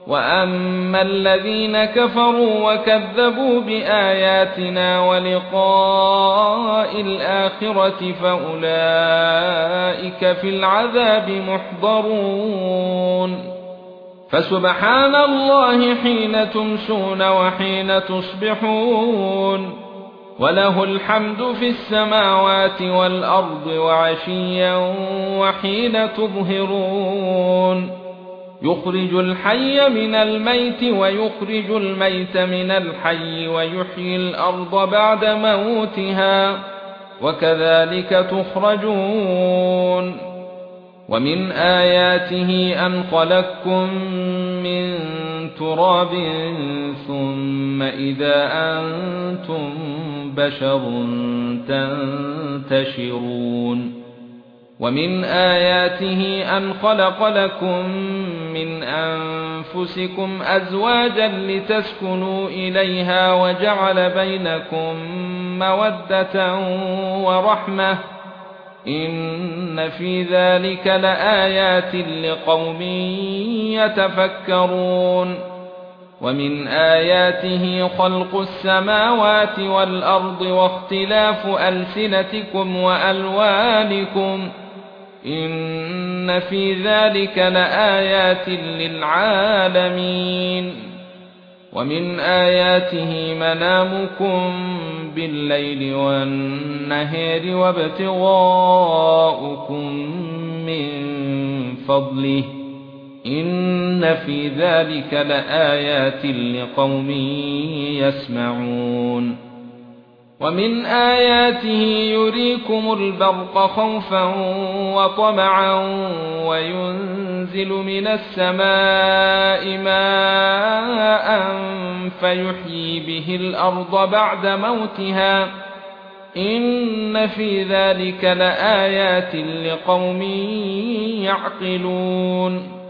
وَأَمَّا الَّذِينَ كَفَرُوا وَكَذَّبُوا بِآيَاتِنَا وَلِقَاءِ الْآخِرَةِ فَأُولَئِكَ فِي الْعَذَابِ مُحْضَرُونَ فَسُبْحَانَ اللَّهِ حِينَ تُمْسُونَ وَحِينَ تُصْبِحُونَ وَلَهُ الْحَمْدُ فِي السَّمَاوَاتِ وَالْأَرْضِ وَعَشِيًّا وَحِينَ تُظْهِرُونَ يُخْرِجُ الْحَيَّ مِنَ الْمَيِّتِ وَيُخْرِجُ الْمَيِّتَ مِنَ الْحَيِّ وَيُحْيِي الْأَرْضَ بَعْدَ مَوْتِهَا وَكَذَلِكَ تُخْرَجُونَ وَمِنْ آيَاتِهِ أَنْ خَلَقَكُم مِّن تُرَابٍ ثُمَّ إِذَا أَنْتُمْ بَشَرٌ تَنْتَشِرُونَ وَمِنْ آيَاتِهِ أَنْ خَلَقَ لَكُم مِّنْ أَنفُسِكُمْ أَزْوَاجًا لِتَسْكُنُوا إِلَيْهَا وَجَعَلَ بَيْنَكُم مَّوَدَّةً وَرَحْمَةً إِنَّ في ذَلِكَ لَآيَاتٍ لِقَوْمٍ يَتَفَكَّرُونَ وَمِنْ آيَاتِهِ خَلْقُ السَّمَاوَاتِ وَالْأَرْضِ وَاخْتِلَافُ أَلْسِنَتِكُمْ وَأَلْوَانِكُمْ إِنَّ فِي ذَلِكَ لَآيَاتٍ لِلْعَالَمِينَ وَمِنْ آيَاتِهِ مَنَامُكُمْ بِاللَّيْلِ وَالنَّهَارِ وَابْتِغَاؤُكُمْ مِنْ فَضْلِهِ إِنَّ فِي ذَلِكَ لَآيَاتٍ لِقَوْمٍ يَسْمَعُونَ وَمِنْ آيَاتِهِ يُرِيكُمُ الْبَرْقَ خَوْفًا وَطَمَعًا وَيُنْزِلُ مِنَ السَّمَاءِ مَاءً فَيُحْيِي بِهِ الْأَرْضَ بَعْدَ مَوْتِهَا إِنَّ فِي ذَلِكَ لَآيَاتٍ لِقَوْمٍ يَعْقِلُونَ